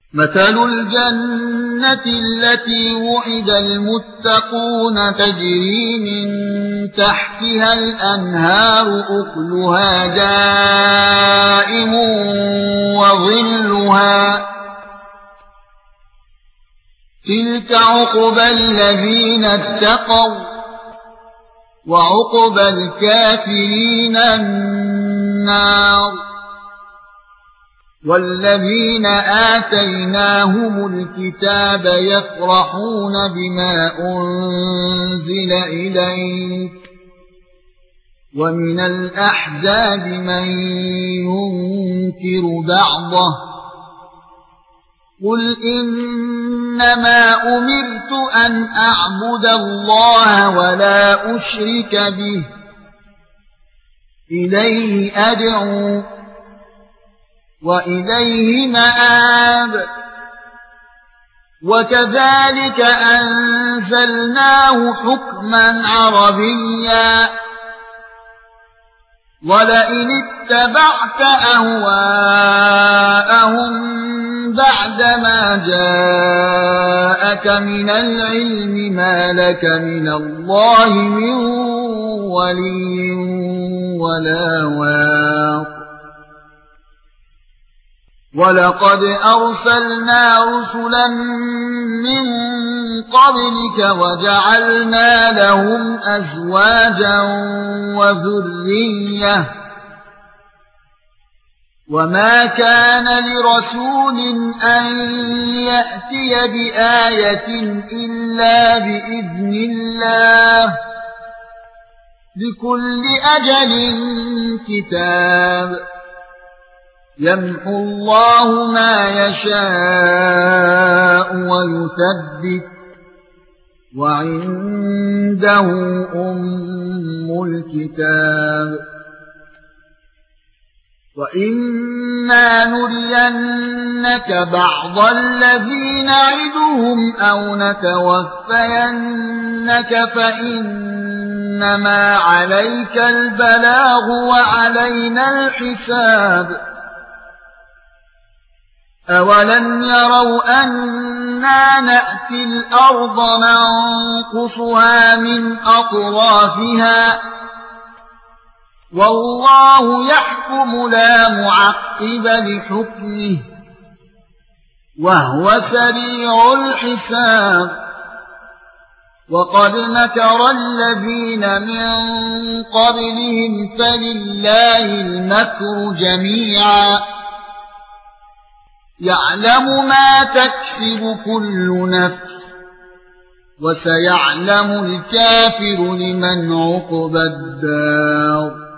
مثل الجنة التي وعد المتقون تجري من تحتها الأنهار أكلها دائم وظلها تلك عقبى الذين اتقوا وعقبى الكافرين النار والذين آتيناهم الكتاب يفرحون بما أنزل إليك ومن الأحزاب من ينكر بعضه قل إنما أمرت أن أعبد الله ولا أشرك به إليه أدعو وإليه مآب وكذلك أنزلناه حكما عربيا ولئن اتبعت أهواءهم بعدما جاءك من العلم ما لك من الله من ولي ولا واق ولقد أرسلنا رسلا من قبلك وجعلنا لهم أزواجا وذرية وما كان لرسول أن يأتي بآية إلا بإذن الله لكل أجل كتاب يمحو الله ما يشاء ويثبت وعنده أم الكتاب وإما نرينك بعض الذي نعدهم أو نتوفينك فإنما عليك البلاغ وعلينا الحساب أولم يروا أنا نأتي الأرض ننقصها من أطرافها والله يحكم لا معقب لحكمه وهو سريع الحساب وقد مكر الذين من قبلهم فلله المكر جميعا يعلم ما تكسب كل نفس وسيعلم الكافر لمن عقبى الدار